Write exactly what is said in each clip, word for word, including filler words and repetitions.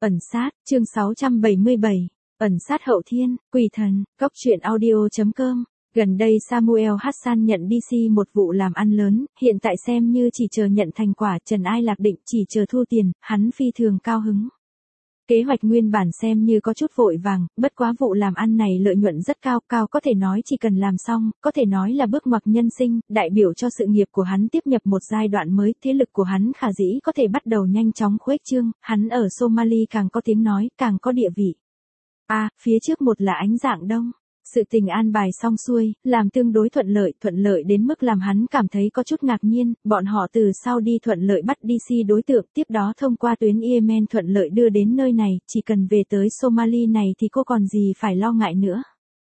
Ẩn sát, chương sáu trăm bảy mươi bảy. Ẩn sát hậu thiên, quỷ thần, cốc truyện audio.com. Gần đây Samuel Hassan nhận đê xê một vụ làm ăn lớn, hiện tại xem như chỉ chờ nhận thành quả, trần ai lạc định, chỉ chờ thu tiền, hắn phi thường cao hứng. Kế hoạch nguyên bản xem như có chút vội vàng, bất quá vụ làm ăn này lợi nhuận rất cao, cao có thể nói chỉ cần làm xong, có thể nói là bước ngoặt nhân sinh, đại biểu cho sự nghiệp của hắn tiếp nhập một giai đoạn mới, thế lực của hắn khả dĩ có thể bắt đầu nhanh chóng khuếch trương, hắn ở Somali càng có tiếng nói, càng có địa vị. A, à, phía trước một là ánh dạng đông. Sự tình an bài xong xuôi, làm tương đối thuận lợi, thuận lợi đến mức làm hắn cảm thấy có chút ngạc nhiên, bọn họ từ sau đi thuận lợi bắt đê xê đối tượng, tiếp đó thông qua tuyến Yemen thuận lợi đưa đến nơi này, chỉ cần về tới Somali này thì cô còn gì phải lo ngại nữa.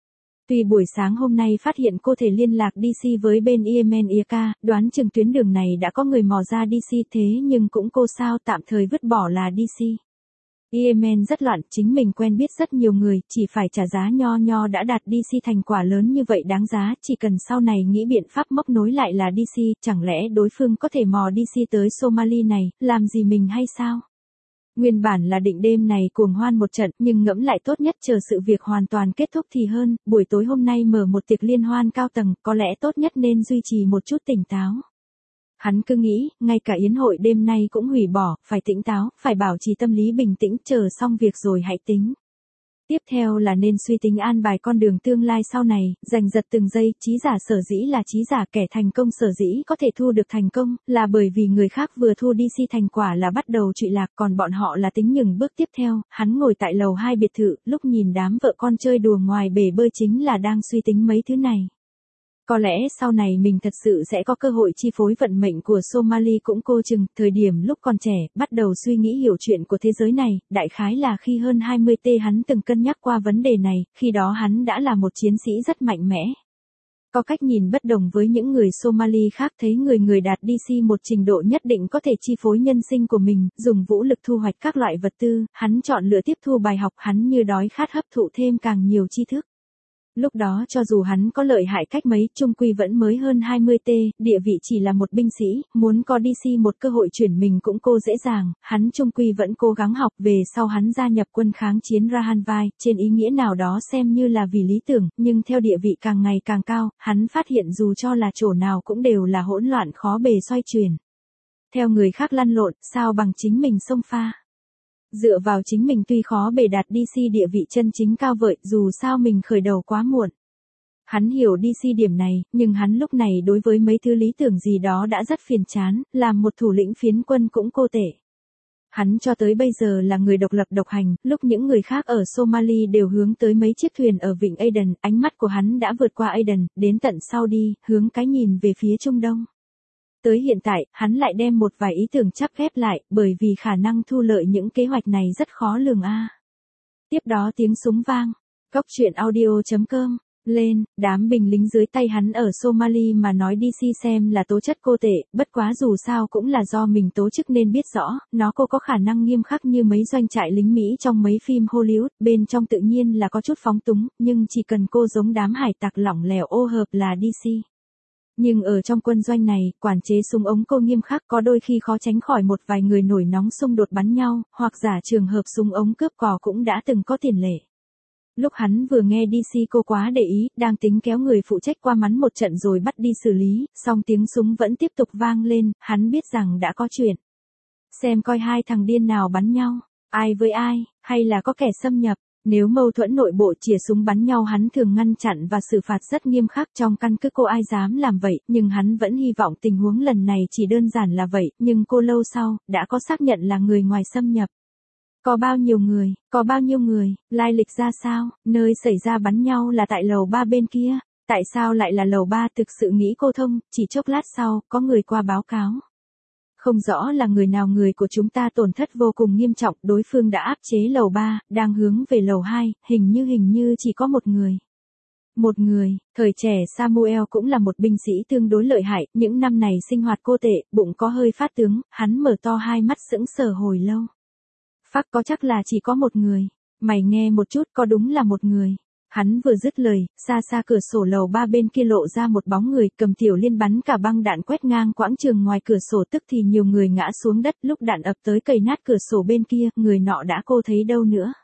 Tuy buổi sáng hôm nay phát hiện cô thể liên lạc đê xê với bên Yemen i ca, đoán chừng tuyến đường này đã có người mò ra đê xê thế nhưng cũng cô sao tạm thời vứt bỏ là đê xê. Yemen rất loạn, chính mình quen biết rất nhiều người, chỉ phải trả giá nho nho đã đạt đê xê thành quả lớn như vậy đáng giá, chỉ cần sau này nghĩ biện pháp móc nối lại là đê xê, chẳng lẽ đối phương có thể mò đê xê tới Somali này, làm gì mình hay sao? Nguyên bản là định đêm này cuồng hoan một trận, nhưng ngẫm lại tốt nhất chờ sự việc hoàn toàn kết thúc thì hơn, buổi tối hôm nay mở một tiệc liên hoan cao tầng, có lẽ tốt nhất nên duy trì một chút tỉnh táo. Hắn cứ nghĩ, ngay cả yến hội đêm nay cũng hủy bỏ, phải tỉnh táo, phải bảo trì tâm lý bình tĩnh, chờ xong việc rồi hãy tính. Tiếp theo là nên suy tính an bài con đường tương lai sau này, giành giật từng giây, trí giả sở dĩ là trí giả, kẻ thành công sở dĩ có thể thu được thành công, là bởi vì người khác vừa thu đê xê thành quả là bắt đầu trụy lạc, còn bọn họ là tính những bước tiếp theo. Hắn ngồi tại lầu hai biệt thự, lúc nhìn đám vợ con chơi đùa ngoài bể bơi chính là đang suy tính mấy thứ này. Có lẽ sau này mình thật sự sẽ có cơ hội chi phối vận mệnh của Somali cũng cô chừng, thời điểm lúc còn trẻ, bắt đầu suy nghĩ hiểu chuyện của thế giới này, đại khái là khi hơn hai mươi tuổi hắn từng cân nhắc qua vấn đề này, khi đó hắn đã là một chiến sĩ rất mạnh mẽ. Có cách nhìn bất đồng với những người Somali khác, thấy người người đạt đê xê một trình độ nhất định có thể chi phối nhân sinh của mình, dùng vũ lực thu hoạch các loại vật tư, hắn chọn lựa tiếp thu bài học, hắn như đói khát hấp thụ thêm càng nhiều tri thức. Lúc đó cho dù hắn có lợi hại cách mấy, chung quy vẫn mới hơn hai mươi tuổi, địa vị chỉ là một binh sĩ, muốn có đê xê một cơ hội chuyển mình cũng cô dễ dàng, hắn chung quy vẫn cố gắng học, về sau hắn gia nhập quân kháng chiến Rahanvai, trên ý nghĩa nào đó xem như là vì lý tưởng, nhưng theo địa vị càng ngày càng cao, hắn phát hiện dù cho là chỗ nào cũng đều là hỗn loạn khó bề xoay chuyển. Theo người khác lăn lộn, sao bằng chính mình xông pha. Dựa vào chính mình tuy khó bề đạt đê xê địa vị chân chính cao vợi, dù sao mình khởi đầu quá muộn. Hắn hiểu đê xê điểm này, nhưng hắn lúc này đối với mấy thứ lý tưởng gì đó đã rất phiền chán, làm một thủ lĩnh phiến quân cũng cô tệ. Hắn cho tới bây giờ là người độc lập độc hành, lúc những người khác ở Somali đều hướng tới mấy chiếc thuyền ở vịnh Aden, ánh mắt của hắn đã vượt qua Aden, đến tận sau đi, hướng cái nhìn về phía Trung Đông. Tới hiện tại, hắn lại đem một vài ý tưởng chắp ghép lại, bởi vì khả năng thu lợi những kế hoạch này rất khó lường a. Tiếp đó tiếng súng vang, cốc truyện audio.com, lên, đám binh lính dưới tay hắn ở Somali mà nói đê xê xem là tố chất cô tệ, bất quá dù sao cũng là do mình tố chức nên biết rõ, nó cô có khả năng nghiêm khắc như mấy doanh trại lính Mỹ trong mấy phim Hollywood, bên trong tự nhiên là có chút phóng túng, nhưng chỉ cần cô giống đám hải tặc lỏng lẻo ô hợp là đê xê. Nhưng ở trong quân doanh này, quản chế súng ống cô nghiêm khắc, có đôi khi khó tránh khỏi một vài người nổi nóng xung đột bắn nhau, hoặc giả trường hợp súng ống cướp cò cũng đã từng có tiền lệ. Lúc hắn vừa nghe đê xê cô quá để ý, đang tính kéo người phụ trách qua mắn một trận rồi bắt đi xử lý, song tiếng súng vẫn tiếp tục vang lên, hắn biết rằng đã có chuyện. Xem coi hai thằng điên nào bắn nhau, ai với ai, hay là có kẻ xâm nhập. Nếu mâu thuẫn nội bộ chìa súng bắn nhau hắn thường ngăn chặn và xử phạt rất nghiêm khắc, trong căn cứ cô ai dám làm vậy, nhưng hắn vẫn hy vọng tình huống lần này chỉ đơn giản là vậy, nhưng cô lâu sau, đã có xác nhận là người ngoài xâm nhập. Có bao nhiêu người, có bao nhiêu người, lai lịch ra sao, nơi xảy ra bắn nhau là tại lầu ba bên kia, tại sao lại là lầu ba, thực sự nghĩ cô thông, chỉ chốc lát sau, có người qua báo cáo. Không rõ là người nào, người của chúng ta tổn thất vô cùng nghiêm trọng, đối phương đã áp chế lầu ba, đang hướng về lầu hai, hình như hình như chỉ có một người. Một người, thời trẻ Samuel cũng là một binh sĩ tương đối lợi hại, những năm này sinh hoạt cô tệ, bụng có hơi phát tướng, hắn mở to hai mắt sững sờ hồi lâu. Phác có chắc là chỉ có một người, mày nghe một chút, có đúng là một người. Hắn vừa dứt lời, xa xa cửa sổ lầu ba bên kia lộ ra một bóng người cầm tiểu liên bắn cả băng đạn quét ngang quãng trường ngoài cửa sổ, tức thì nhiều người ngã xuống đất, lúc đạn ập tới cầy nát cửa sổ bên kia, người nọ đã cô thấy đâu nữa.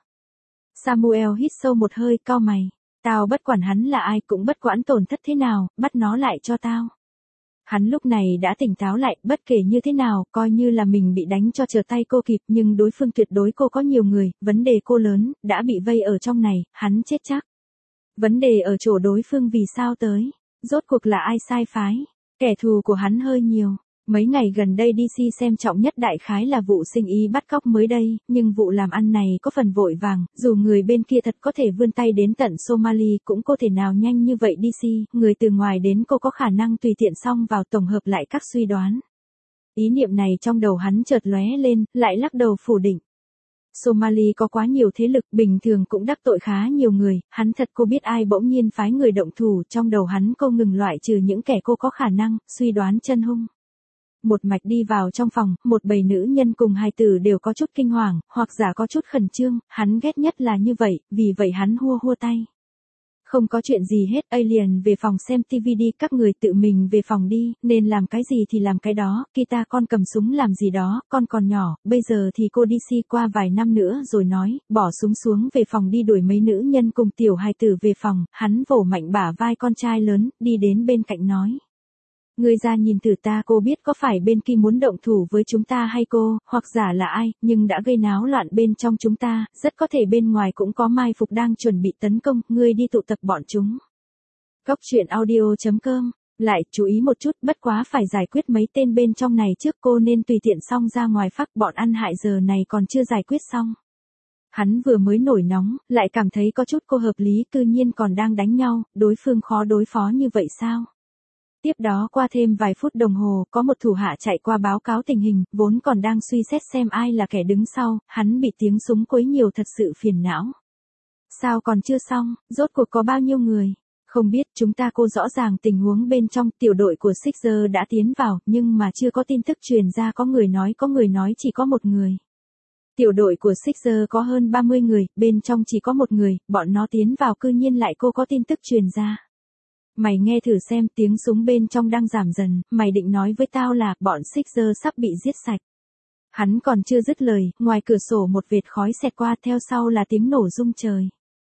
Samuel hít sâu một hơi, cau mày. Tao bất quản hắn là ai, cũng bất quản tổn thất thế nào, bắt nó lại cho tao. Hắn lúc này đã tỉnh táo lại, bất kể như thế nào, coi như là mình bị đánh cho trở tay cô kịp, nhưng đối phương tuyệt đối cô có nhiều người, vấn đề cô lớn, đã bị vây ở trong này, hắn chết chắc. Vấn đề ở chỗ đối phương vì sao tới, rốt cuộc là ai sai phái, kẻ thù của hắn hơi nhiều. Mấy ngày gần đây đê xê xem trọng nhất đại khái là vụ sinh ý bắt cóc mới đây, nhưng vụ làm ăn này có phần vội vàng, dù người bên kia thật có thể vươn tay đến tận Somali cũng có thể nào nhanh như vậy đê xê, người từ ngoài đến cô có khả năng tùy tiện xông vào tổng hợp lại các suy đoán. Ý niệm này trong đầu hắn chợt lóe lên, lại lắc đầu phủ định. Somali có quá nhiều thế lực, bình thường cũng đắc tội khá nhiều người, hắn thật cô biết ai bỗng nhiên phái người động thủ, trong đầu hắn cô ngừng loại trừ những kẻ cô có khả năng, suy đoán chân hung. Một mạch đi vào trong phòng, một bầy nữ nhân cùng hài tử đều có chút kinh hoàng, hoặc giả có chút khẩn trương, hắn ghét nhất là như vậy, vì vậy hắn hua hua tay. Không có chuyện gì hết, Alien về phòng xem tivi đi, các người tự mình về phòng đi, nên làm cái gì thì làm cái đó, Kita con cầm súng làm gì đó, con còn nhỏ, bây giờ thì cô đi si qua vài năm nữa rồi nói, bỏ súng xuống về phòng đi, đuổi mấy nữ nhân cùng tiểu hài tử về phòng, hắn vỗ mạnh bả vai con trai lớn, đi đến bên cạnh nói. Ngươi ra nhìn thử ta, cô biết có phải bên kia muốn động thủ với chúng ta hay cô, hoặc giả là ai, nhưng đã gây náo loạn bên trong chúng ta, rất có thể bên ngoài cũng có mai phục đang chuẩn bị tấn công, ngươi đi tụ tập bọn chúng. Cóc truyện audio chấm com, lại chú ý một chút, bất quá phải giải quyết mấy tên bên trong này trước, cô nên tùy tiện xong ra ngoài phát, bọn ăn hại giờ này còn chưa giải quyết xong. Hắn vừa mới nổi nóng, lại cảm thấy có chút cô hợp lý, cư nhiên còn đang đánh nhau, đối phương khó đối phó như vậy sao? Tiếp đó qua thêm vài phút đồng hồ, có một thủ hạ chạy qua báo cáo tình hình, vốn còn đang suy xét xem ai là kẻ đứng sau, hắn bị tiếng súng quấy nhiều thật sự phiền não. Sao còn chưa xong, rốt cuộc có bao nhiêu người? Không biết, chúng ta cô rõ ràng tình huống bên trong, tiểu đội của Sixer đã tiến vào, nhưng mà chưa có tin tức truyền ra, có người nói có người nói chỉ có một người. Tiểu đội của Sixer có hơn ba mươi người, bên trong chỉ có một người, bọn nó tiến vào cư nhiên lại cô có tin tức truyền ra. Mày nghe thử xem, tiếng súng bên trong đang giảm dần, mày định nói với tao là, bọn Sixer sắp bị giết sạch. Hắn còn chưa dứt lời, ngoài cửa sổ một vệt khói xẹt qua, theo sau là tiếng nổ rung trời.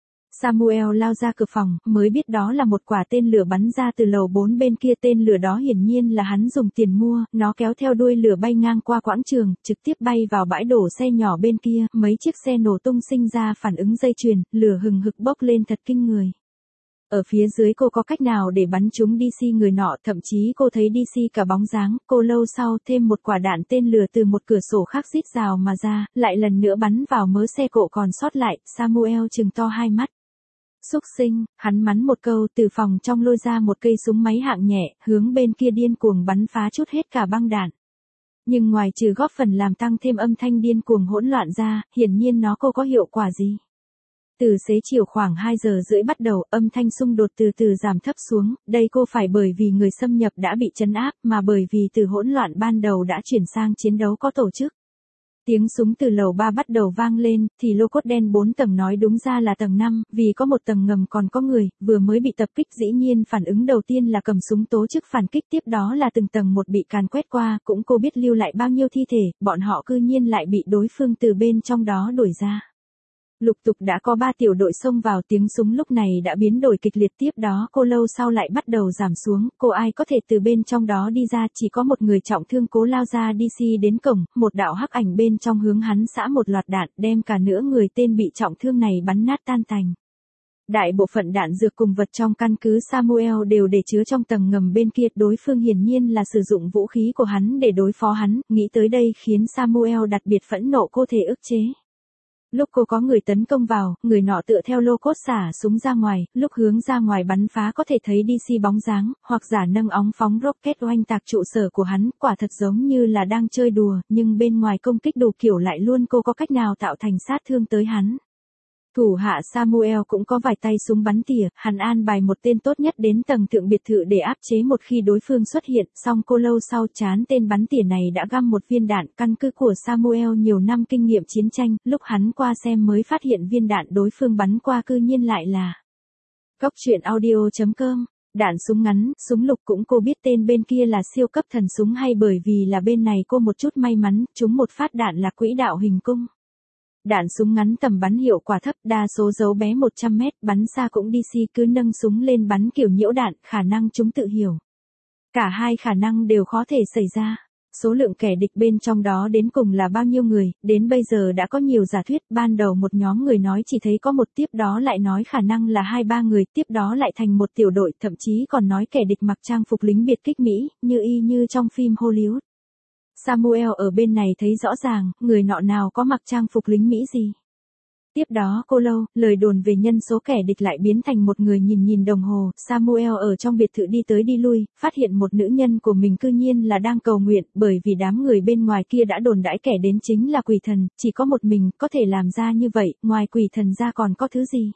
Samuel lao ra cửa phòng, mới biết đó là một quả tên lửa bắn ra từ lầu bốn bên kia, tên lửa đó hiển nhiên là hắn dùng tiền mua, nó kéo theo đuôi lửa bay ngang qua quãng trường, trực tiếp bay vào bãi đổ xe nhỏ bên kia, mấy chiếc xe nổ tung sinh ra phản ứng dây chuyền, lửa hừng hực bốc lên thật kinh người. Ở phía dưới cô có cách nào để bắn trúng đê xê người nọ, thậm chí cô thấy đê xê cả bóng dáng, cô lâu sau thêm một quả đạn tên lửa từ một cửa sổ khác rít rào mà ra, lại lần nữa bắn vào mớ xe cộ còn sót lại, Samuel trừng to hai mắt. Xúc sinh, hắn mắng một câu, từ phòng trong lôi ra một cây súng máy hạng nhẹ, hướng bên kia điên cuồng bắn phá chút hết cả băng đạn. Nhưng ngoài trừ góp phần làm tăng thêm âm thanh điên cuồng hỗn loạn ra, hiển nhiên nó cô có hiệu quả gì. Từ xế chiều khoảng hai giờ rưỡi bắt đầu, âm thanh xung đột từ từ giảm thấp xuống, đây cô phải bởi vì người xâm nhập đã bị trấn áp, mà bởi vì từ hỗn loạn ban đầu đã chuyển sang chiến đấu có tổ chức. Tiếng súng từ lầu ba bắt đầu vang lên, thì lô cốt đen bốn tầng nói đúng ra là tầng năm, vì có một tầng ngầm còn có người, vừa mới bị tập kích, dĩ nhiên phản ứng đầu tiên là cầm súng tố chức phản kích, tiếp đó là từng tầng một bị càn quét qua, cũng cô biết lưu lại bao nhiêu thi thể, bọn họ cư nhiên lại bị đối phương từ bên trong đó đuổi ra. Lục tục đã có ba tiểu đội xông vào, tiếng súng lúc này đã biến đổi kịch liệt, tiếp đó cô lâu sau lại bắt đầu giảm xuống, cô ai có thể từ bên trong đó đi ra, chỉ có một người trọng thương cố lao ra đê xê đến cổng, một đạo hắc ảnh bên trong hướng hắn xả một loạt đạn, đem cả nửa người tên bị trọng thương này bắn nát tan tành. Đại bộ phận đạn dược cùng vật trong căn cứ Samuel đều để chứa trong tầng ngầm bên kia, đối phương hiển nhiên là sử dụng vũ khí của hắn để đối phó hắn, nghĩ tới đây khiến Samuel đặc biệt phẫn nộ, cô thể ức chế. Lúc cô có người tấn công vào, người nọ tựa theo lô cốt xả súng ra ngoài, lúc hướng ra ngoài bắn phá có thể thấy đê xê bóng dáng, hoặc giả nâng óng phóng rocket oanh tạc trụ sở của hắn, quả thật giống như là đang chơi đùa, nhưng bên ngoài công kích đủ kiểu lại luôn cô có cách nào tạo thành sát thương tới hắn. Thủ hạ Samuel cũng có vài tay súng bắn tỉa, hắn an bài một tên tốt nhất đến tầng thượng biệt thự để áp chế một khi đối phương xuất hiện, song cô lâu sau chán tên bắn tỉa này đã găm một viên đạn, căn cứ của Samuel nhiều năm kinh nghiệm chiến tranh, lúc hắn qua xem mới phát hiện viên đạn đối phương bắn qua cư nhiên lại là Cóc truyện audio chấm com. Đạn súng ngắn, súng lục cũng cô biết tên bên kia là siêu cấp thần súng hay bởi vì là bên này cô một chút may mắn, trúng một phát đạn là quỹ đạo hình cung. Đạn súng ngắn tầm bắn hiệu quả thấp, đa số giấu bé một trăm mét, bắn xa cũng đê xê cứ nâng súng lên bắn kiểu nhiễu đạn, khả năng chúng tự hiểu. Cả hai khả năng đều khó thể xảy ra. Số lượng kẻ địch bên trong đó đến cùng là bao nhiêu người, đến bây giờ đã có nhiều giả thuyết, ban đầu một nhóm người nói chỉ thấy có một, tiếp đó lại nói khả năng là hai ba người, tiếp đó lại thành một tiểu đội, thậm chí còn nói kẻ địch mặc trang phục lính biệt kích Mỹ, như y như trong phim Hollywood. Samuel ở bên này thấy rõ ràng, người nọ nào có mặc trang phục lính Mỹ gì. Tiếp đó cô lâu, lời đồn về nhân số kẻ địch lại biến thành một người nhìn nhìn đồng hồ, Samuel ở trong biệt thự đi tới đi lui, phát hiện một nữ nhân của mình cư nhiên là đang cầu nguyện, bởi vì đám người bên ngoài kia đã đồn đãi kẻ đến chính là quỷ thần, chỉ có một mình có thể làm ra như vậy, ngoài quỷ thần ra còn có thứ gì.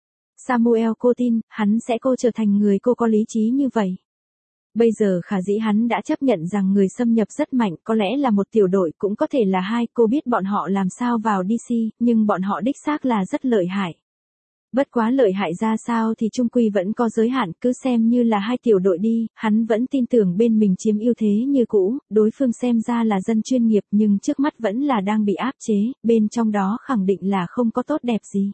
Samuel cô tin, hắn sẽ cô trở thành người cô có lý trí như vậy. Bây giờ khả dĩ hắn đã chấp nhận rằng người xâm nhập rất mạnh, có lẽ là một tiểu đội, cũng có thể là hai, cô biết bọn họ làm sao vào đê xê, nhưng bọn họ đích xác là rất lợi hại. Bất quá lợi hại ra sao thì chung quy vẫn có giới hạn, cứ xem như là hai tiểu đội đi, hắn vẫn tin tưởng bên mình chiếm ưu thế như cũ, đối phương xem ra là dân chuyên nghiệp nhưng trước mắt vẫn là đang bị áp chế, bên trong đó khẳng định là không có tốt đẹp gì.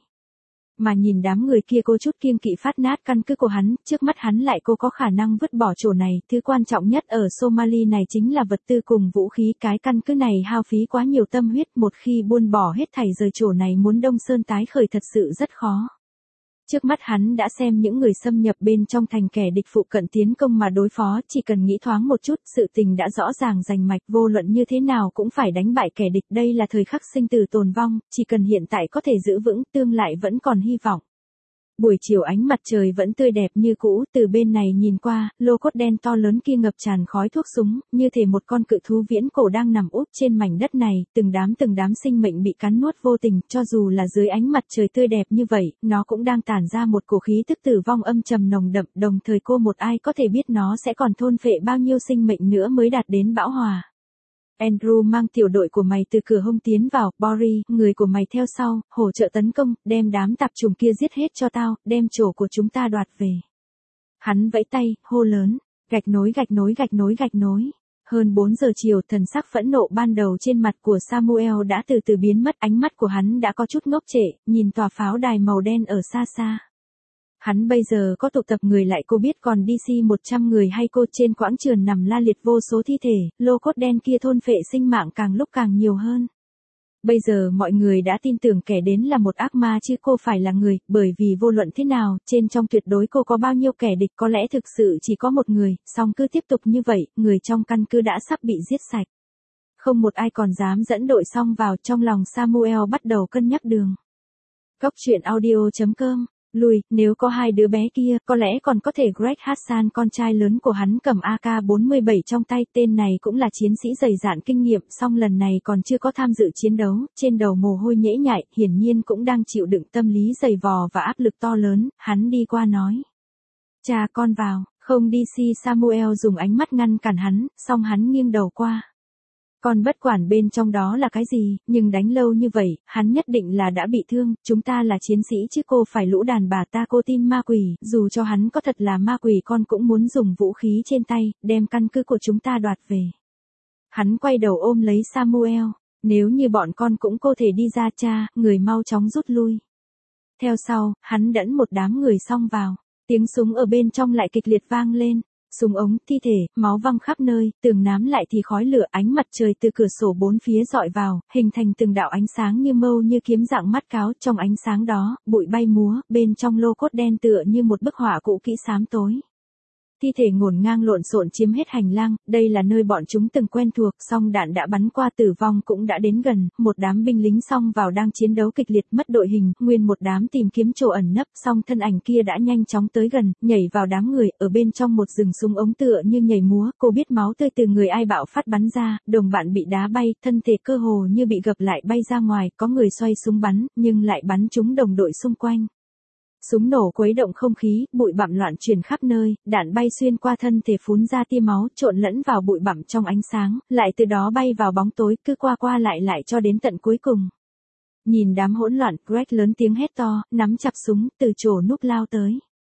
Mà nhìn đám người kia cô chút kiêng kỵ phát nát căn cứ của hắn, trước mắt hắn lại cô có khả năng vứt bỏ chỗ này, thứ quan trọng nhất ở Somali này chính là vật tư cùng vũ khí, cái căn cứ này hao phí quá nhiều tâm huyết, một khi buông bỏ hết thảy rời chỗ này muốn đông sơn tái khởi thật sự rất khó. Trước mắt hắn đã xem những người xâm nhập bên trong thành kẻ địch phụ cận tiến công mà đối phó, chỉ cần nghĩ thoáng một chút, sự tình đã rõ ràng rành mạch, vô luận như thế nào cũng phải đánh bại kẻ địch, đây là thời khắc sinh tử tồn vong, chỉ cần hiện tại có thể giữ vững, tương lai vẫn còn hy vọng. Buổi chiều ánh mặt trời vẫn tươi đẹp như cũ, từ bên này nhìn qua, lô cốt đen to lớn kia ngập tràn khói thuốc súng, như thể một con cự thú viễn cổ đang nằm úp trên mảnh đất này, từng đám từng đám sinh mệnh bị cắn nuốt vô tình, cho dù là dưới ánh mặt trời tươi đẹp như vậy, nó cũng đang tản ra một cổ khí tức tử vong âm trầm nồng đậm, đồng thời cô một ai có thể biết nó sẽ còn thôn phệ bao nhiêu sinh mệnh nữa mới đạt đến bão hòa. Andrew mang tiểu đội của mày từ cửa hông tiến vào, Boris, người của mày theo sau, hỗ trợ tấn công, đem đám tạp trùng kia giết hết cho tao, đem chỗ của chúng ta đoạt về. Hắn vẫy tay, hô lớn, gạch nối gạch nối gạch nối gạch nối. Hơn bốn giờ chiều, thần sắc phẫn nộ ban đầu trên mặt của Samuel đã từ từ biến mất, ánh mắt của hắn đã có chút ngốc trệ, nhìn tòa pháo đài màu đen ở xa xa. Hắn bây giờ có tụ tập người lại, cô biết còn đê xê một trăm người hay cô, trên quãng trường nằm la liệt vô số thi thể, lô cốt đen kia thôn phệ sinh mạng càng lúc càng nhiều hơn. Bây giờ mọi người đã tin tưởng kẻ đến là một ác ma chứ cô phải là người, bởi vì vô luận thế nào, trên trong tuyệt đối cô có bao nhiêu kẻ địch có lẽ thực sự chỉ có một người, song cứ tiếp tục như vậy, người trong căn cứ đã sắp bị giết sạch. Không một ai còn dám dẫn đội xong vào, trong lòng Samuel bắt đầu cân nhắc đường. Cóc truyện audio chấm com. Lùi, nếu có hai đứa bé kia, có lẽ còn có thể Greg Hassan con trai lớn của hắn cầm A K bốn mươi bảy trong tay, tên này cũng là chiến sĩ dày dạn kinh nghiệm, song lần này còn chưa có tham dự chiến đấu, trên đầu mồ hôi nhễ nhại, hiển nhiên cũng đang chịu đựng tâm lý dày vò và áp lực to lớn, hắn đi qua nói. Cha con vào, không đê xê Samuel dùng ánh mắt ngăn cản hắn, song hắn nghiêng đầu qua. Còn bất quản bên trong đó là cái gì, nhưng đánh lâu như vậy, hắn nhất định là đã bị thương, chúng ta là chiến sĩ chứ cô phải lũ đàn bà ta, cô tin ma quỷ, dù cho hắn có thật là ma quỷ con cũng muốn dùng vũ khí trên tay, đem căn cứ của chúng ta đoạt về. Hắn quay đầu ôm lấy Samuel, nếu như bọn con cũng có thể đi ra cha, người mau chóng rút lui. Theo sau, hắn dẫn một đám người xông vào, tiếng súng ở bên trong lại kịch liệt vang lên. Súng ống, thi thể, máu văng khắp nơi, tường nám lại thì khói lửa, ánh mặt trời từ cửa sổ bốn phía dọi vào, hình thành từng đạo ánh sáng như mâu như kiếm dạng mắt cáo, trong ánh sáng đó, bụi bay múa, bên trong lô cốt đen tựa như một bức họa cũ kỹ xám tối. Thi thể ngổn ngang lộn xộn chiếm hết hành lang, đây là nơi bọn chúng từng quen thuộc, song đạn đã bắn qua, tử vong cũng đã đến gần, một đám binh lính xông vào đang chiến đấu kịch liệt, mất đội hình, nguyên một đám tìm kiếm chỗ ẩn nấp, song thân ảnh kia đã nhanh chóng tới gần, nhảy vào đám người, ở bên trong một rừng súng ống tựa như nhảy múa, cô biết máu tươi từ người ai bạo phát bắn ra, đồng bạn bị đá bay, thân thể cơ hồ như bị gập lại bay ra ngoài, có người xoay súng bắn, nhưng lại bắn trúng đồng đội xung quanh. Súng nổ quấy động không khí, bụi bặm loạn truyền khắp nơi, đạn bay xuyên qua thân thể phun ra tia máu, trộn lẫn vào bụi bặm trong ánh sáng, lại từ đó bay vào bóng tối, cứ qua qua lại lại cho đến tận cuối cùng. Nhìn đám hỗn loạn, Greg lớn tiếng hét to, nắm chặt súng, từ chỗ núp lao tới.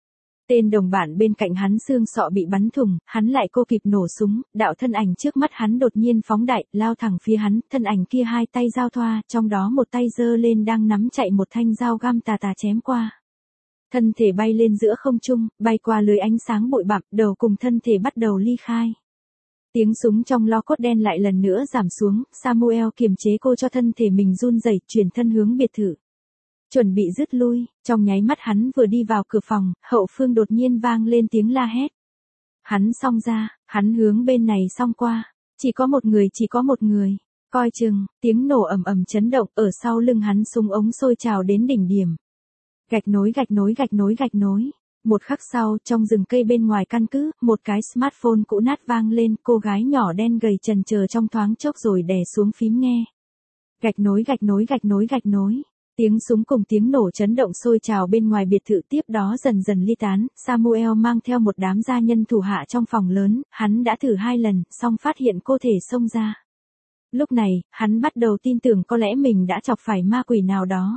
Tên đồng bạn bên cạnh hắn xương sọ bị bắn thủng, hắn lại cô kịp nổ súng, đạo thân ảnh trước mắt hắn đột nhiên phóng đại, lao thẳng phía hắn, thân ảnh kia hai tay giao thoa, trong đó một tay giơ lên đang nắm chạy một thanh dao găm tà tà chém qua. Thân thể bay lên giữa không trung, bay qua lưới ánh sáng bụi bặm, đầu cùng thân thể bắt đầu ly khai. Tiếng súng trong lo cốt đen lại lần nữa giảm xuống, Samuel kiềm chế cô cho thân thể mình run rẩy, chuyển thân hướng biệt thự. Chuẩn bị rút lui, trong nháy mắt hắn vừa đi vào cửa phòng, hậu phương đột nhiên vang lên tiếng la hét. Hắn xông ra, hắn hướng bên này xông qua, chỉ có một người chỉ có một người, coi chừng, tiếng nổ ầm ầm chấn động, ở sau lưng hắn súng ống sôi trào đến đỉnh điểm. Gạch nối gạch nối gạch nối gạch nối. Một khắc sau, trong rừng cây bên ngoài căn cứ, một cái smartphone cũ nát vang lên, cô gái nhỏ đen gầy chần chờ trong thoáng chốc rồi đè xuống phím nghe. Gạch nối gạch nối gạch nối gạch nối. Tiếng súng cùng tiếng nổ chấn động sôi trào bên ngoài biệt thự, tiếp đó dần dần ly tán. Samuel mang theo một đám gia nhân thủ hạ trong phòng lớn, hắn đã thử hai lần, song phát hiện cô thể xông ra. Lúc này, hắn bắt đầu tin tưởng có lẽ mình đã chọc phải ma quỷ nào đó.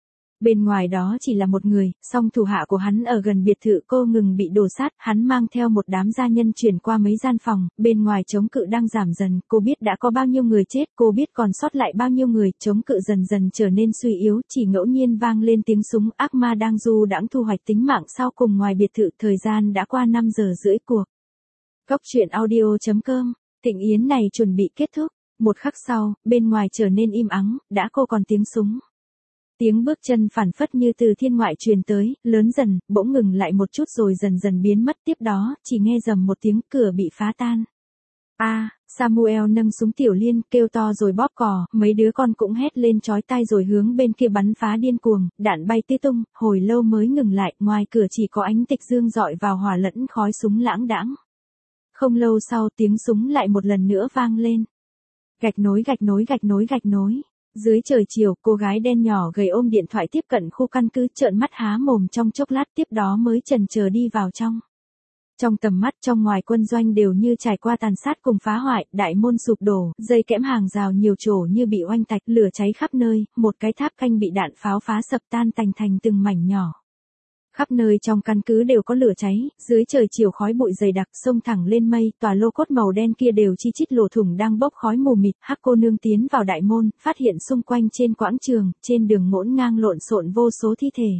Bên ngoài đó chỉ là một người, song thủ hạ của hắn ở gần biệt thự cô ngừng bị đổ sát, hắn mang theo một đám gia nhân chuyển qua mấy gian phòng, bên ngoài chống cự đang giảm dần, cô biết đã có bao nhiêu người chết, cô biết còn sót lại bao nhiêu người, chống cự dần dần trở nên suy yếu, chỉ ngẫu nhiên vang lên tiếng súng, ác ma đang du đãng thu hoạch tính mạng sau cùng ngoài biệt thự, thời gian đã qua năm giờ rưỡi cuộc. Góc truyện audio chấm com, thịnh yến này chuẩn bị kết thúc, một khắc sau, bên ngoài trở nên im ắng, đã cô còn tiếng súng. Tiếng bước chân phản phất như từ thiên ngoại truyền tới, lớn dần, bỗng ngừng lại một chút rồi dần dần biến mất, tiếp đó, chỉ nghe rầm một tiếng, cửa bị phá tan. A, à, Samuel nâng súng tiểu liên, kêu to rồi bóp cò, mấy đứa con cũng hét lên chói tai rồi hướng bên kia bắn phá điên cuồng, đạn bay tứ tung, hồi lâu mới ngừng lại, ngoài cửa chỉ có ánh tịch dương rọi vào hòa lẫn khói súng lãng đãng. Không lâu sau tiếng súng lại một lần nữa vang lên. Gạch nối gạch nối gạch nối gạch nối. Dưới trời chiều, cô gái đen nhỏ gầy ôm điện thoại tiếp cận khu căn cứ, trợn mắt há mồm trong chốc lát, tiếp đó mới chần chờ đi vào trong. Trong tầm mắt trong ngoài quân doanh đều như trải qua tàn sát cùng phá hoại, đại môn sụp đổ, dây kẽm hàng rào nhiều chỗ như bị oanh tạch, lửa cháy khắp nơi, một cái tháp canh bị đạn pháo phá sập tan tành thành từng mảnh nhỏ. Khắp nơi trong căn cứ đều có lửa cháy, dưới trời chiều khói bụi dày đặc xông thẳng lên mây, tòa lô cốt màu đen kia đều chi chít lỗ thủng đang bốc khói mù mịt. Hắc cô nương tiến vào đại môn, phát hiện xung quanh trên quảng trường, trên đường ngổn ngang lộn xộn vô số thi thể.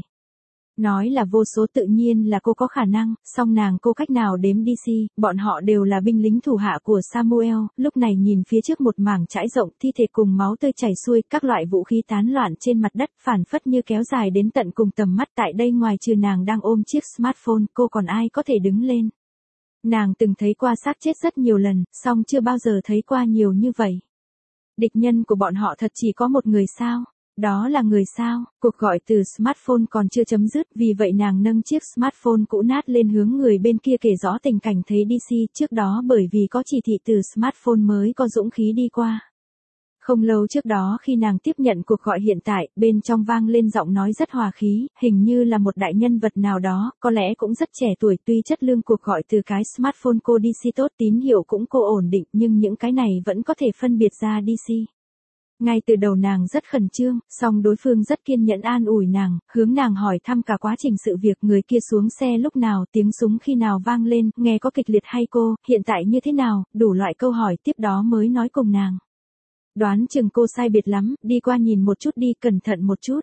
Nói là vô số tự nhiên là cô có khả năng, song nàng cô cách nào đếm đi si, bọn họ đều là binh lính thủ hạ của Samuel, lúc này nhìn phía trước một mảng trải rộng, thi thể cùng máu tươi chảy xuôi, các loại vũ khí tán loạn trên mặt đất, phản phất như kéo dài đến tận cùng tầm mắt. Tại đây ngoài trừ nàng đang ôm chiếc smartphone, cô còn ai có thể đứng lên. Nàng từng thấy qua xác chết rất nhiều lần, song chưa bao giờ thấy qua nhiều như vậy. Địch nhân của bọn họ thật chỉ có một người sao? Đó là người sao? Cuộc gọi từ smartphone còn chưa chấm dứt, vì vậy nàng nâng chiếc smartphone cũ nát lên hướng người bên kia kể rõ tình cảnh thấy đê xê trước đó, bởi vì có chỉ thị từ smartphone mới có dũng khí đi qua. Không lâu trước đó khi nàng tiếp nhận cuộc gọi hiện tại, bên trong vang lên giọng nói rất hòa khí, hình như là một đại nhân vật nào đó, có lẽ cũng rất trẻ tuổi, tuy chất lượng cuộc gọi từ cái smartphone cô đê xê tốt, tín hiệu cũng cô ổn định, nhưng những cái này vẫn có thể phân biệt ra đê xê. Ngay từ đầu nàng rất khẩn trương, song đối phương rất kiên nhẫn an ủi nàng, hướng nàng hỏi thăm cả quá trình sự việc, người kia xuống xe lúc nào, tiếng súng khi nào vang lên, nghe có kịch liệt hay cô, hiện tại như thế nào, đủ loại câu hỏi, tiếp đó mới nói cùng nàng. Đoán chừng cô sai biệt lắm, đi qua nhìn một chút đi, cẩn thận một chút.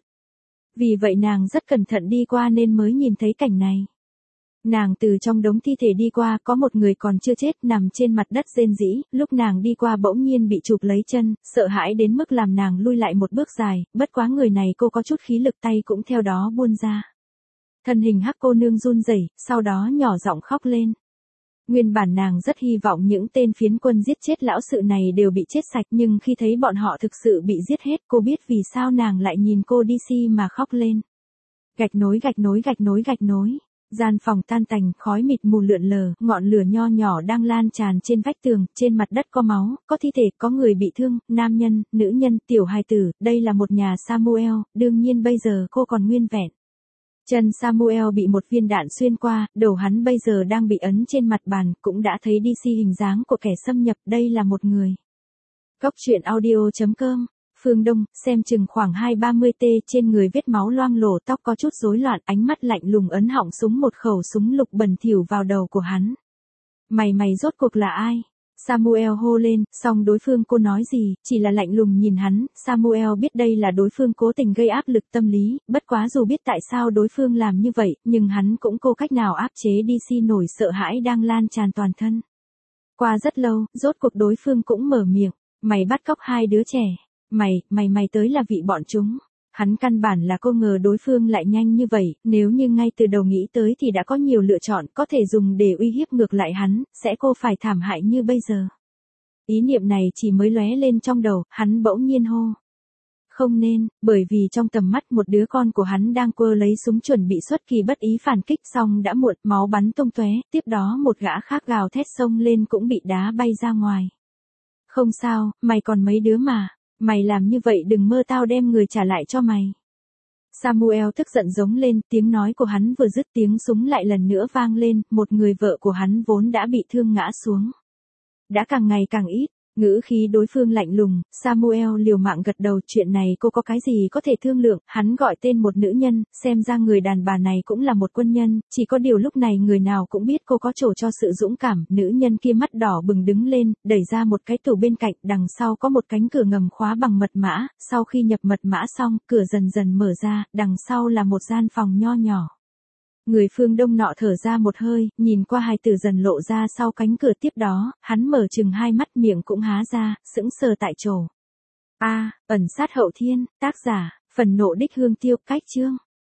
Vì vậy nàng rất cẩn thận đi qua nên mới nhìn thấy cảnh này. Nàng từ trong đống thi thể đi qua, có một người còn chưa chết, nằm trên mặt đất rên rỉ, lúc nàng đi qua bỗng nhiên bị chụp lấy chân, sợ hãi đến mức làm nàng lui lại một bước dài, bất quá người này cô có chút khí lực, tay cũng theo đó buôn ra. Thân hình hắc cô nương run rẩy, sau đó nhỏ giọng khóc lên. Nguyên bản nàng rất hy vọng những tên phiến quân giết chết lão sự này đều bị chết sạch, nhưng khi thấy bọn họ thực sự bị giết hết, cô biết vì sao nàng lại nhìn cô đê xê mà khóc lên. Gạch nối gạch nối gạch nối gạch nối. Gian phòng tan tành, khói mịt mù lượn lờ, ngọn lửa nho nhỏ đang lan tràn trên vách tường, trên mặt đất có máu, có thi thể, có người bị thương, nam nhân, nữ nhân, tiểu hài tử, đây là một nhà Samuel, đương nhiên bây giờ cô còn nguyên vẹn. Chân Samuel bị một viên đạn xuyên qua, đầu hắn bây giờ đang bị ấn trên mặt bàn, cũng đã thấy đê xê hình dáng của kẻ xâm nhập, đây là một người. Góc truyện audio chấm com Phương Đông, xem chừng khoảng hai ba mươi tê, trên người vết máu loang lổ, tóc có chút rối loạn, ánh mắt lạnh lùng ấn họng súng một khẩu súng lục bẩn thỉu vào đầu của hắn. Mày mày rốt cuộc là ai? Samuel hô lên, song đối phương cô nói gì, chỉ là lạnh lùng nhìn hắn. Samuel biết đây là đối phương cố tình gây áp lực tâm lý, bất quá dù biết tại sao đối phương làm như vậy, nhưng hắn cũng cố cách nào áp chế đi si nổi sợ hãi đang lan tràn toàn thân. Qua rất lâu, rốt cuộc đối phương cũng mở miệng, mày bắt cóc hai đứa trẻ, mày, mày mày tới là vị bọn chúng. Hắn căn bản là cô ngờ đối phương lại nhanh như vậy, nếu như ngay từ đầu nghĩ tới thì đã có nhiều lựa chọn có thể dùng để uy hiếp ngược lại hắn, sẽ cô phải thảm hại như bây giờ. Ý niệm này chỉ mới lóe lên trong đầu, hắn bỗng nhiên hô. Không nên, bởi vì trong tầm mắt một đứa con của hắn đang quơ lấy súng chuẩn bị xuất kỳ bất ý phản kích, xong đã muộn, máu bắn tung tóe, tiếp đó một gã khác gào thét xông lên cũng bị đá bay ra ngoài. Không sao, mày còn mấy đứa mà. Mày làm như vậy đừng mơ tao đem người trả lại cho mày. Samuel tức giận giống lên, tiếng nói của hắn vừa dứt tiếng súng lại lần nữa vang lên, một người vợ của hắn vốn đã bị thương ngã xuống. Đã càng ngày càng ít, ngữ khí đối phương lạnh lùng, Samuel liều mạng gật đầu, chuyện này cô có cái gì có thể thương lượng, hắn gọi tên một nữ nhân, xem ra người đàn bà này cũng là một quân nhân, chỉ có điều lúc này người nào cũng biết cô có chỗ cho sự dũng cảm, nữ nhân kia mắt đỏ bừng đứng lên, đẩy ra một cái tủ bên cạnh, đằng sau có một cánh cửa ngầm khóa bằng mật mã, sau khi nhập mật mã xong, cửa dần dần mở ra, đằng sau là một gian phòng nho nhỏ. Người phương Đông nọ thở ra một hơi, nhìn qua hài tử dần lộ ra sau cánh cửa, tiếp đó, hắn mở chừng hai mắt, miệng cũng há ra, sững sờ tại chỗ. A, ẩn sát hậu thiên, tác giả, phần nộ đích hương tiêu, cách chương.